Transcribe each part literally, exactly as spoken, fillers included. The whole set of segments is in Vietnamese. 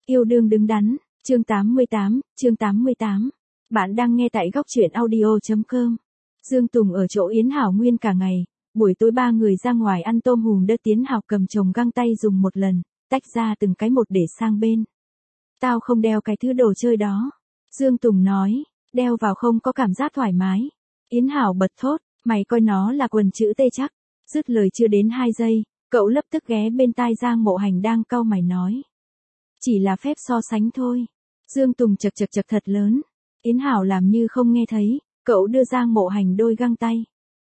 Yêu đương đứng đắn, chương tám mươi tám, chương tám mươi tám. Bạn đang nghe tại góc truyện audio.com. Dương Tùng ở chỗ Yến Hảo Nguyên cả ngày, buổi tối ba người ra ngoài ăn tôm hùm đỡ Tiến Hảo cầm chồng găng tay dùng một lần, tách ra từng cái một để sang bên. Tao không đeo cái thứ đồ chơi đó. Dương Tùng nói, đeo vào không có cảm giác thoải mái. Yến Hảo bật thốt, mày coi nó là quần chữ T chắc. Dứt lời chưa đến hai giây, cậu lập tức ghé bên tai Giang Mộ Hành đang cau mày nói. Chỉ là phép so sánh thôi. Dương Tùng chật chật chật thật lớn. Yến Hảo làm như không nghe thấy, cậu đưa Giang Mộ Hành đôi găng tay.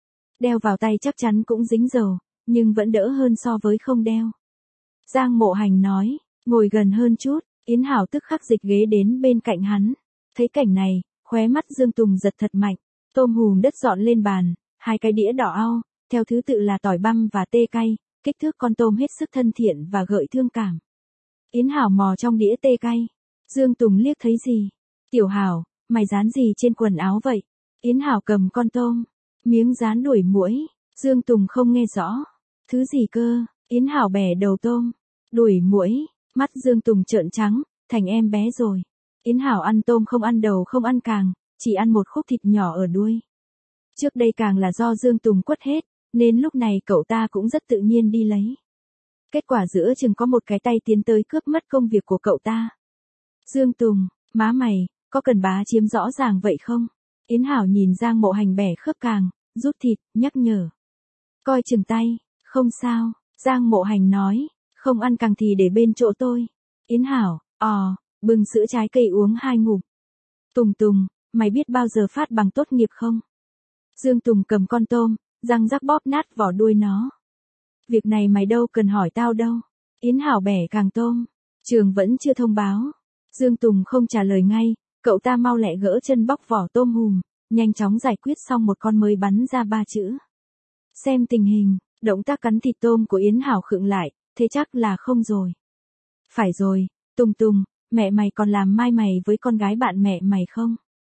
Đeo vào tay chắc chắn cũng dính dầu, nhưng vẫn đỡ hơn so với không đeo. Giang Mộ Hành nói, ngồi gần hơn chút, Yến Hảo tức khắc dịch ghế đến bên cạnh hắn. Thấy cảnh này, khóe mắt Dương Tùng giật thật mạnh, tôm hùm đất dọn lên bàn, hai cái đĩa đỏ au, theo thứ tự là tỏi băm và tê cay, kích thước con tôm hết sức thân thiện và gợi thương cảm. Yến Hảo mò trong đĩa tê cay. Dương Tùng liếc thấy gì? Tiểu Hảo, mày dán gì trên quần áo vậy? Yến Hảo cầm con tôm. Miếng dán đuổi muỗi. Dương Tùng không nghe rõ. Thứ gì cơ? Yến Hảo bẻ đầu tôm. Đuổi muỗi. Mắt Dương Tùng trợn trắng, thành em bé rồi. Yến Hảo ăn tôm không ăn đầu không ăn càng, chỉ ăn một khúc thịt nhỏ ở đuôi. Trước đây càng là do Dương Tùng quất hết, nên lúc này cậu ta cũng rất tự nhiên đi lấy. Kết quả giữa chừng có một cái tay tiến tới cướp mất công việc của cậu ta. Dương Tùng, má mày, có cần bá chiếm rõ ràng vậy không? Yến Hảo nhìn Giang Mộ Hành bẻ khớp càng, rút thịt, nhắc nhở. Coi chừng tay, không sao, Giang Mộ Hành nói, không ăn càng thì để bên chỗ tôi. Yến Hảo, ò, bưng sữa trái cây uống hai ngụm. Tùng Tùng, mày biết bao giờ phát bằng tốt nghiệp không? Dương Tùng cầm con tôm, răng rắc bóp nát vỏ đuôi nó. Việc này mày đâu cần hỏi tao đâu. Yến Hảo bẻ càng tôm. Trường vẫn chưa thông báo. Dương Tùng không trả lời ngay, cậu ta mau lẹ gỡ chân bóc vỏ tôm hùm, nhanh chóng giải quyết xong một con mới bắn ra ba chữ. Xem tình hình, động tác cắn thịt tôm của Yến Hảo khựng lại, thế chắc là không rồi. Phải rồi, Tùng Tùng, mẹ mày còn làm mai mày với con gái bạn mẹ mày không?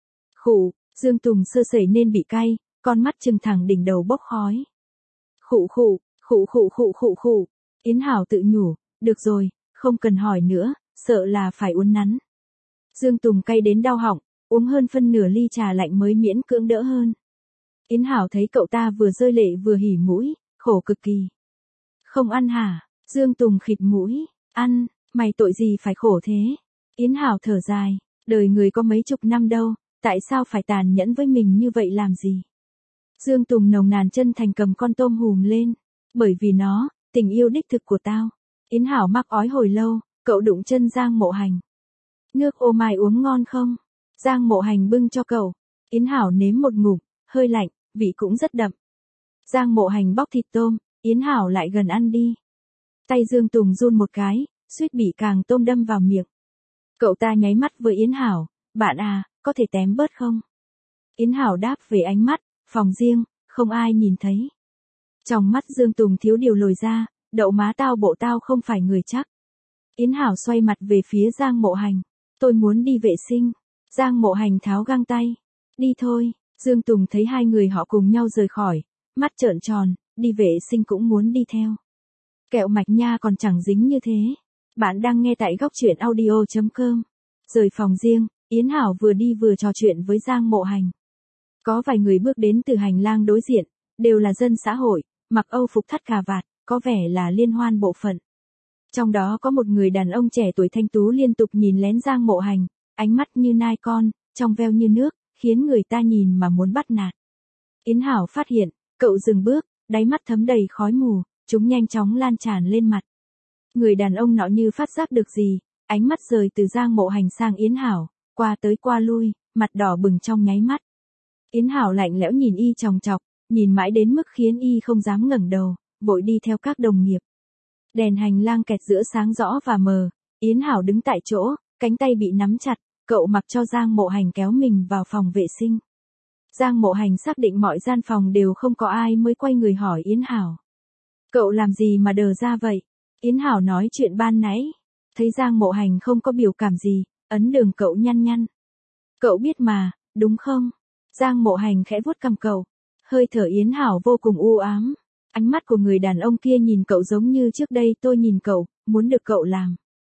Khụ, Dương Tùng sơ sẩy nên bị cay, con mắt trừng thẳng đỉnh đầu bốc khói. Khụ khụ, khụ khụ khụ khụ khụ. Yến Hảo tự nhủ, được rồi, không cần hỏi nữa, sợ là phải uốn nắn. Dương Tùng cay đến đau họng, uống hơn phân nửa ly trà lạnh mới miễn cưỡng đỡ hơn. Yến Hảo thấy cậu ta vừa rơi lệ vừa hỉ mũi, khổ cực kỳ. Không ăn hả? Dương Tùng khịt mũi, ăn, mày tội gì phải khổ thế? Yến Hảo thở dài, đời người có mấy chục năm đâu, tại sao phải tàn nhẫn với mình như vậy làm gì? Dương Tùng nồng nàn chân thành cầm con tôm hùm lên, bởi vì nó, tình yêu đích thực của tao. Yến Hảo mắc ói hồi lâu, cậu đụng chân Giang Mộ Hành. Nước ô mai uống ngon không? Giang Mộ Hành bưng cho cậu. Yến Hảo nếm một ngụm, hơi lạnh, vị cũng rất đậm. Giang Mộ Hành bóc thịt tôm, Yến Hảo lại gần ăn đi. Tay Dương Tùng run một cái, suýt bị càng tôm đâm vào miệng. Cậu ta nháy mắt với Yến Hảo, bạn à, có thể tém bớt không? Yến Hảo đáp về ánh mắt, phòng riêng, không ai nhìn thấy. Trong mắt Dương Tùng thiếu điều lồi ra, đậu má tao bộ tao không phải người chắc. Yến Hảo xoay mặt về phía Giang Mộ Hành. Tôi muốn đi vệ sinh. Giang Mộ Hành tháo găng tay. Đi thôi. Dương Tùng thấy hai người họ cùng nhau rời khỏi. Mắt trợn tròn, đi vệ sinh cũng muốn đi theo. Kẹo mạch nha còn chẳng dính như thế. Bạn đang nghe tại góc truyện audio.com. Rời phòng riêng, Yến Hảo vừa đi vừa trò chuyện với Giang Mộ Hành. Có vài người bước đến từ hành lang đối diện, đều là dân xã hội, mặc âu phục thắt cà vạt, có vẻ là liên hoan bộ phận. Trong đó có một người đàn ông trẻ tuổi thanh tú liên tục nhìn lén Giang Mộ Hành, ánh mắt như nai con, trong veo như nước, khiến người ta nhìn mà muốn bắt nạt. Yến Hảo phát hiện, cậu dừng bước, đáy mắt thấm đầy khói mù, chúng nhanh chóng lan tràn lên mặt. Người đàn ông nọ như phát giác được gì, ánh mắt rời từ Giang Mộ Hành sang Yến Hảo, qua tới qua lui, mặt đỏ bừng trong nháy mắt. Yến Hảo lạnh lẽo nhìn y chòng chọc, nhìn mãi đến mức khiến y không dám ngẩng đầu, vội đi theo các đồng nghiệp. Đèn hành lang kẹt giữa sáng rõ và mờ, Yến Hảo đứng tại chỗ, cánh tay bị nắm chặt, cậu mặc cho Giang Mộ Hành kéo mình vào phòng vệ sinh. Giang Mộ Hành xác định mọi gian phòng đều không có ai mới quay người hỏi Yến Hảo. Cậu làm gì mà đờ ra vậy? Yến Hảo nói chuyện ban nãy. Thấy Giang Mộ Hành không có biểu cảm gì, ấn đường cậu nhăn nhăn. Cậu biết mà, đúng không? Giang Mộ Hành khẽ vuốt cằm cậu. Hơi thở Yến Hảo vô cùng u ám. Ánh mắt của người đàn ông kia nhìn cậu giống như trước đây tôi nhìn cậu, muốn được cậu làm.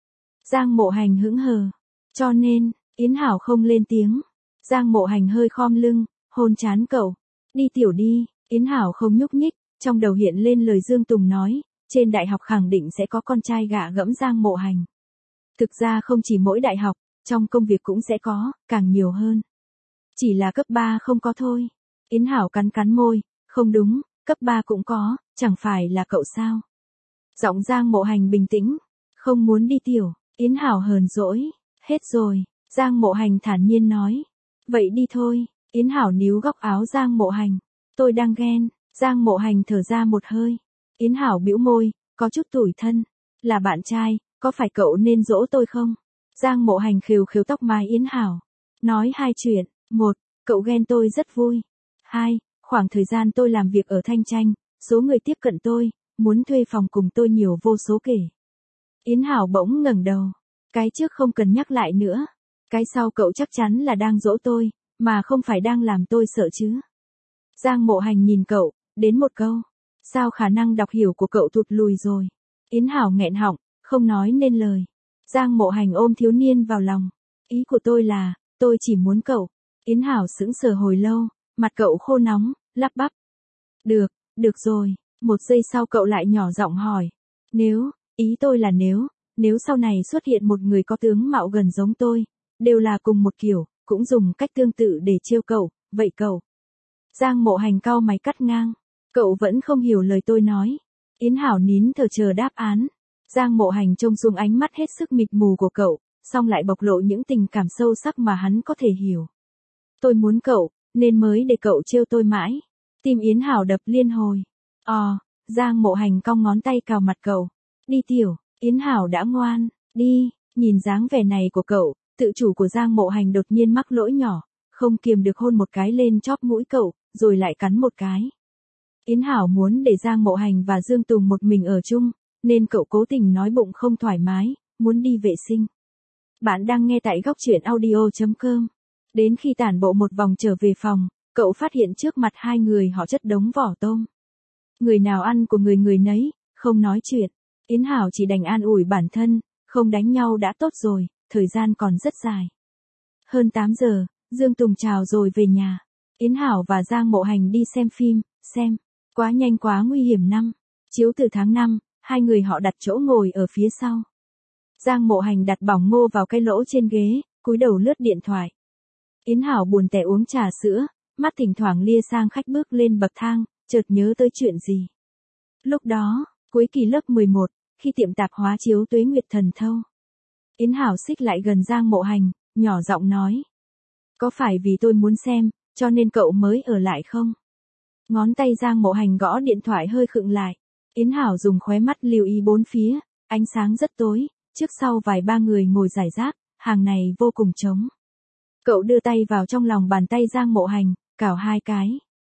Giang Mộ Hành hững hờ. Cho nên, Yến Hảo không lên tiếng. Giang Mộ Hành hơi khom lưng, hôn trán cậu. Đi tiểu đi, Yến Hảo không nhúc nhích, trong đầu hiện lên lời Dương Tùng nói, trên đại học khẳng định sẽ có con trai gạ gẫm Giang Mộ Hành. Thực ra không chỉ mỗi đại học, trong công việc cũng sẽ có, càng nhiều hơn. Chỉ là cấp ba không có thôi. Yến Hảo cắn cắn môi, không đúng, cấp ba cũng có, chẳng phải là cậu sao? Giọng Giang Mộ Hành bình tĩnh, không muốn đi tiểu, Yến Hảo hờn dỗi, hết rồi, Giang Mộ Hành thản nhiên nói. Vậy đi thôi, Yến Hảo níu góc áo Giang Mộ Hành, tôi đang ghen, Giang Mộ Hành thở ra một hơi. Yến Hảo bĩu môi, có chút tủi thân, là bạn trai, có phải cậu nên dỗ tôi không? Giang Mộ Hành khều khều tóc mai Yến Hảo, nói hai chuyện, một, cậu ghen tôi rất vui. Hai, khoảng thời gian tôi làm việc ở Thanh Tranh, số người tiếp cận tôi, muốn thuê phòng cùng tôi nhiều vô số kể. Yến Hảo bỗng ngẩng đầu, cái trước không cần nhắc lại nữa, cái sau cậu chắc chắn là đang dỗ tôi, mà không phải đang làm tôi sợ chứ. Giang Mộ Hành nhìn cậu, đến một câu, sao khả năng đọc hiểu của cậu tụt lùi rồi. Yến Hảo nghẹn họng, không nói nên lời. Giang Mộ Hành ôm thiếu niên vào lòng, ý của tôi là, tôi chỉ muốn cậu. Yến Hảo sững sờ hồi lâu, mặt cậu khô nóng, lắp bắp. Được, được rồi, một giây sau cậu lại nhỏ giọng hỏi. Nếu, ý tôi là nếu, nếu sau này xuất hiện một người có tướng mạo gần giống tôi, đều là cùng một kiểu, cũng dùng cách tương tự để trêu cậu, vậy cậu. Giang Mộ Hành cau mày cắt ngang, cậu vẫn không hiểu lời tôi nói. Yến Hảo nín thở chờ đáp án. Giang Mộ Hành trông xuống ánh mắt hết sức mịt mù của cậu, xong lại bộc lộ những tình cảm sâu sắc mà hắn có thể hiểu. Tôi muốn cậu, nên mới để cậu trêu tôi mãi. Tim Yến Hảo đập liên hồi. Ờ, Giang Mộ Hành cong ngón tay cào mặt cậu. Đi tiểu, Yến Hảo đã ngoan, đi, nhìn dáng vẻ này của cậu, tự chủ của Giang Mộ Hành đột nhiên mắc lỗi nhỏ, không kiềm được hôn một cái lên chóp mũi cậu, rồi lại cắn một cái. Yến Hảo muốn để Giang Mộ Hành và Dương Tùng một mình ở chung, nên cậu cố tình nói bụng không thoải mái, muốn đi vệ sinh. Bạn đang nghe tại góc truyện audio chấm com. Đến khi tản bộ một vòng trở về phòng, cậu phát hiện trước mặt hai người họ chất đống vỏ tôm. Người nào ăn của người người nấy, không nói chuyện. Yến Hảo chỉ đành an ủi bản thân, không đánh nhau đã tốt rồi, thời gian còn rất dài. Hơn tám giờ, Dương Tùng chào rồi về nhà. Yến Hảo và Giang Mộ Hành đi xem phim, xem. Quá nhanh quá nguy hiểm năm. Chiếu từ tháng năm, hai người họ đặt chỗ ngồi ở phía sau. Giang Mộ Hành đặt bỏng ngô vào cái lỗ trên ghế, cúi đầu lướt điện thoại. Yến Hảo buồn tẻ uống trà sữa, mắt thỉnh thoảng lia sang khách bước lên bậc thang, chợt nhớ tới chuyện gì. Lúc đó, cuối kỳ lớp mười một, khi tiệm tạp hóa chiếu Tuế Nguyệt Thần Thâu. Yến Hảo xích lại gần Giang Mộ Hành, nhỏ giọng nói. Có phải vì tôi muốn xem, cho nên cậu mới ở lại không? Ngón tay Giang Mộ Hành gõ điện thoại hơi khựng lại. Yến Hảo dùng khóe mắt lưu ý bốn phía, ánh sáng rất tối, trước sau vài ba người ngồi rải rác, hàng này vô cùng trống. Cậu đưa tay vào trong lòng bàn tay Giang Mộ Hành, cào hai cái.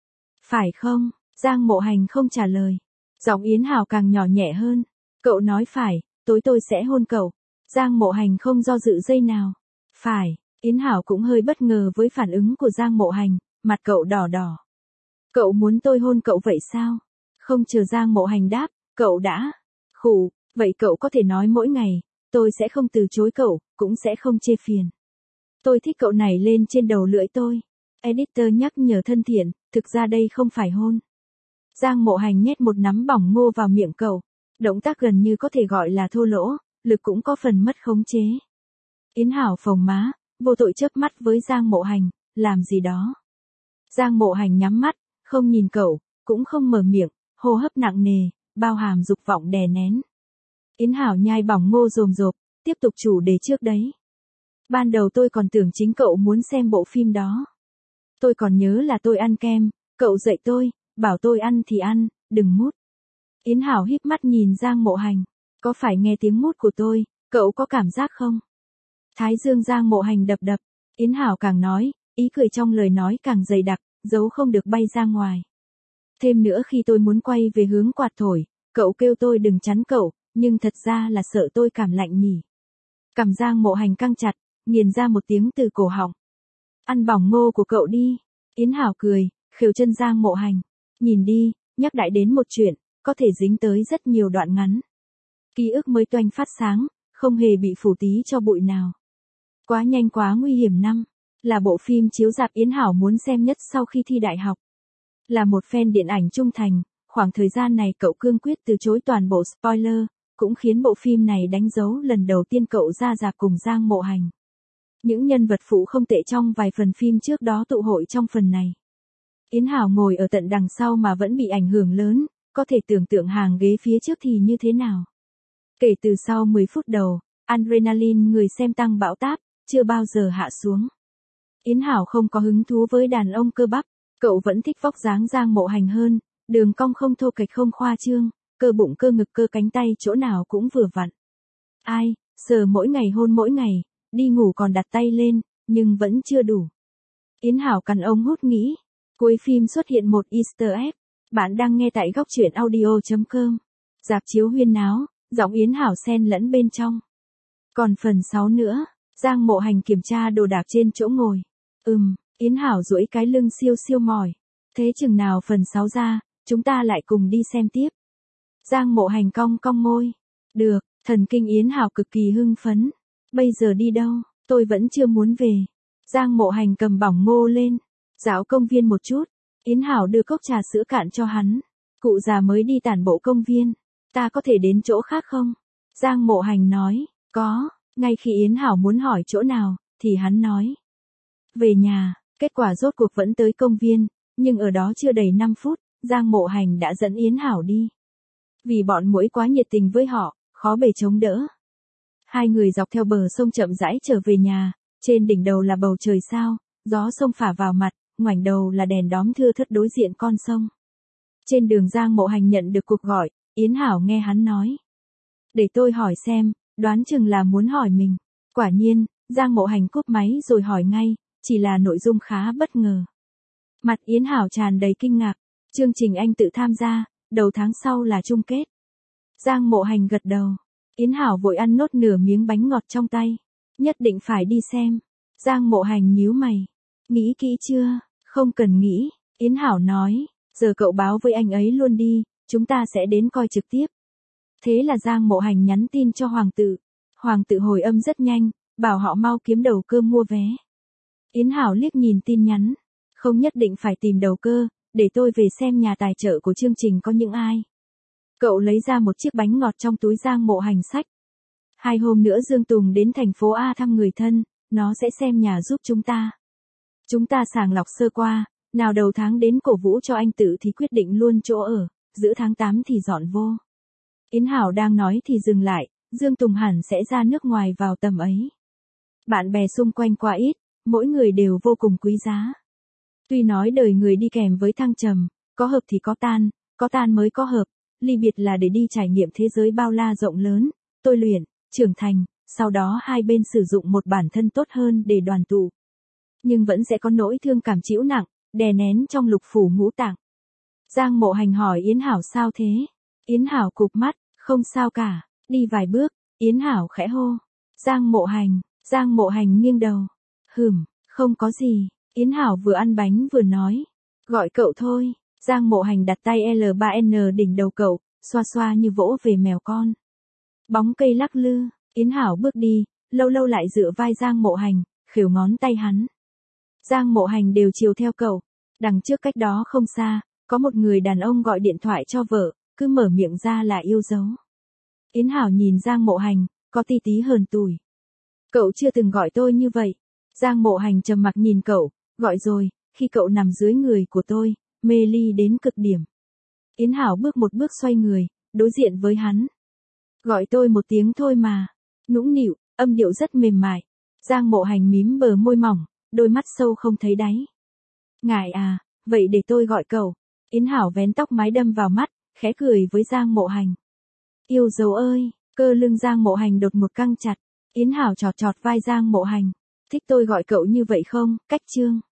Phải không? Giang Mộ Hành không trả lời. Giọng Yến Hảo càng nhỏ nhẹ hơn. Cậu nói phải, tối tôi sẽ hôn cậu. Giang Mộ Hành không do dự giây nào. Phải, Yến Hảo cũng hơi bất ngờ với phản ứng của Giang Mộ Hành, mặt cậu đỏ đỏ. Cậu muốn tôi hôn cậu vậy sao? Không chờ Giang Mộ Hành đáp, cậu đã. Khủ, vậy cậu có thể nói mỗi ngày, tôi sẽ không từ chối cậu, cũng sẽ không chê phiền. Tôi thích cậu này lên trên đầu lưỡi tôi. Editor nhắc nhở thân thiện, thực ra đây không phải hôn. Giang Mộ Hành nhét một nắm bỏng ngô vào miệng cậu. Động tác gần như có thể gọi là thô lỗ, lực cũng có phần mất khống chế. Yến Hảo phồng má, vô tội chớp mắt với Giang Mộ Hành, làm gì đó. Giang Mộ Hành nhắm mắt, không nhìn cậu, cũng không mở miệng, hô hấp nặng nề, bao hàm dục vọng đè nén. Yến Hảo nhai bỏng ngô rồm rộp, tiếp tục chủ đề trước đấy. Ban đầu tôi còn tưởng chính cậu muốn xem bộ phim đó. Tôi còn nhớ là tôi ăn kem, cậu dạy tôi, bảo tôi ăn thì ăn, đừng mút. Yến Hảo híp mắt nhìn Giang Mộ Hành, có phải nghe tiếng mút của tôi, cậu có cảm giác không? Thái dương Giang Mộ Hành đập đập, Yến Hảo càng nói, ý cười trong lời nói càng dày đặc, dấu không được bay ra ngoài. Thêm nữa khi tôi muốn quay về hướng quạt thổi, cậu kêu tôi đừng chắn cậu, nhưng thật ra là sợ tôi cảm lạnh nhỉ. Cằm Giang Mộ Hành căng chặt, nghiền ra một tiếng từ cổ họng. Ăn bỏng ngô của cậu đi. Yến Hảo cười, khều chân Giang Mộ Hành. Nhìn đi, nhắc đại đến một chuyện, có thể dính tới rất nhiều đoạn ngắn. Ký ức mới toanh phát sáng, không hề bị phủ tí cho bụi nào. Quá nhanh quá nguy hiểm năm, là bộ phim chiếu rạp Yến Hảo muốn xem nhất sau khi thi đại học. Là một fan điện ảnh trung thành, khoảng thời gian này cậu cương quyết từ chối toàn bộ spoiler, cũng khiến bộ phim này đánh dấu lần đầu tiên cậu ra rạp cùng Giang Mộ Hành. Những nhân vật phụ không tệ trong vài phần phim trước đó tụ hội trong phần này. Yến Hảo ngồi ở tận đằng sau mà vẫn bị ảnh hưởng lớn, có thể tưởng tượng hàng ghế phía trước thì như thế nào. Kể từ sau mười phút đầu, adrenaline người xem tăng bão táp, chưa bao giờ hạ xuống. Yến Hảo không có hứng thú với đàn ông cơ bắp, cậu vẫn thích vóc dáng Giang Mộ Hành hơn, đường cong không thô kệch không khoa trương, cơ bụng cơ ngực cơ cánh tay chỗ nào cũng vừa vặn. Ai, sờ mỗi ngày hôn mỗi ngày, đi ngủ còn đặt tay lên, nhưng vẫn chưa đủ. Yến Hảo cắn ống hút nghĩ. Cuối phim xuất hiện một Easter egg. Bạn đang nghe tại góc truyện audio chấm com. Rạp chiếu huyên náo, giọng Yến Hảo xen lẫn bên trong. Còn phần sáu nữa, Giang Mộ Hành kiểm tra đồ đạc trên chỗ ngồi. Ừm, Yến Hảo duỗi cái lưng siêu siêu mỏi. Thế chừng nào phần sáu ra, chúng ta lại cùng đi xem tiếp. Giang Mộ Hành cong cong môi. Được, thần kinh Yến Hảo cực kỳ hưng phấn. Bây giờ đi đâu, tôi vẫn chưa muốn về. Giang Mộ Hành cầm bỏng ngô lên. Dạo công viên một chút. Yến Hảo đưa cốc trà sữa cạn cho hắn. Cụ già mới đi tản bộ công viên. Ta có thể đến chỗ khác không? Giang Mộ Hành nói. Có. Ngay khi Yến Hảo muốn hỏi chỗ nào, thì hắn nói. Về nhà. Kết quả rốt cuộc vẫn tới công viên. Nhưng ở đó chưa đầy năm phút, Giang Mộ Hành đã dẫn Yến Hảo đi. Vì bọn muỗi quá nhiệt tình với họ, khó bề chống đỡ. Hai người dọc theo bờ sông chậm rãi trở về nhà. Trên đỉnh đầu là bầu trời sao, gió sông phả vào mặt, ngoảnh đầu là đèn đóm thưa thớt đối diện con sông. Trên đường Giang Mộ Hành nhận được cuộc gọi, Yến Hảo nghe hắn nói. Để tôi hỏi xem, đoán chừng là muốn hỏi mình. Quả nhiên, Giang Mộ Hành cúp máy rồi hỏi ngay, chỉ là nội dung khá bất ngờ. Mặt Yến Hảo tràn đầy kinh ngạc, chương trình anh tự tham gia, đầu tháng sau là chung kết. Giang Mộ Hành gật đầu, Yến Hảo vội ăn nốt nửa miếng bánh ngọt trong tay. Nhất định phải đi xem. Giang Mộ Hành nhíu mày. Nghĩ kỹ chưa? Không cần nghĩ. Yến Hảo nói. Giờ cậu báo với anh ấy luôn đi, chúng ta sẽ đến coi trực tiếp. Thế là Giang Mộ Hành nhắn tin cho Hoàng tự. Hoàng tự hồi âm rất nhanh, bảo họ mau kiếm đầu cơ mua vé. Yến Hảo liếc nhìn tin nhắn. Không nhất định phải tìm đầu cơ, để tôi về xem nhà tài trợ của chương trình có những ai. Cậu lấy ra một chiếc bánh ngọt trong túi Giang Mộ Hành xách. Hai hôm nữa Dương Tùng đến thành phố A thăm người thân, nó sẽ xem nhà giúp chúng ta. Chúng ta sàng lọc sơ qua, nào đầu tháng đến cổ vũ cho anh tự thì quyết định luôn chỗ ở, giữa tháng tám thì dọn vô. Yến Hảo đang nói thì dừng lại, Dương Tùng hẳn sẽ ra nước ngoài vào tầm ấy. Bạn bè xung quanh quá ít, mỗi người đều vô cùng quý giá. Tuy nói đời người đi kèm với thăng trầm, có hợp thì có tan, có tan mới có hợp, ly biệt là để đi trải nghiệm thế giới bao la rộng lớn, tôi luyện, trưởng thành, sau đó hai bên sử dụng một bản thân tốt hơn để đoàn tụ. Nhưng vẫn sẽ có nỗi thương cảm trĩu nặng, đè nén trong lục phủ ngũ tạng. Giang Mộ Hành hỏi Yến Hảo sao thế? Yến Hảo cụp mắt, không sao cả, đi vài bước, Yến Hảo khẽ hô. Giang Mộ Hành, Giang Mộ Hành nghiêng đầu. Hừm, không có gì, Yến Hảo vừa ăn bánh vừa nói. Gọi cậu thôi, Giang Mộ Hành đặt tay L ba N đỉnh đầu cậu, xoa xoa như vỗ về mèo con. Bóng cây lắc lư, Yến Hảo bước đi, lâu lâu lại dựa vai Giang Mộ Hành, khều ngón tay hắn. Giang Mộ Hành đều chiều theo cậu. Đằng trước cách đó không xa, có một người đàn ông gọi điện thoại cho vợ, cứ mở miệng ra là yêu dấu. Yến Hảo nhìn Giang Mộ Hành, có tí tí hờn tủi. Cậu chưa từng gọi tôi như vậy. Giang Mộ Hành trầm mặc nhìn cậu, gọi rồi, khi cậu nằm dưới người của tôi, mê ly đến cực điểm. Yến Hảo bước một bước xoay người, đối diện với hắn. Gọi tôi một tiếng thôi mà. Nũng nịu, âm điệu rất mềm mại. Giang Mộ Hành mím bờ môi mỏng, đôi mắt sâu không thấy đáy. Ngại à, vậy để tôi gọi cậu. Yến Hảo vén tóc mái đâm vào mắt, khẽ cười với Giang Mộ Hành. Yêu dấu ơi, cơ lưng Giang Mộ Hành đột một căng chặt. Yến Hảo chọt chọt vai Giang Mộ Hành. Thích tôi gọi cậu như vậy không, cách chương.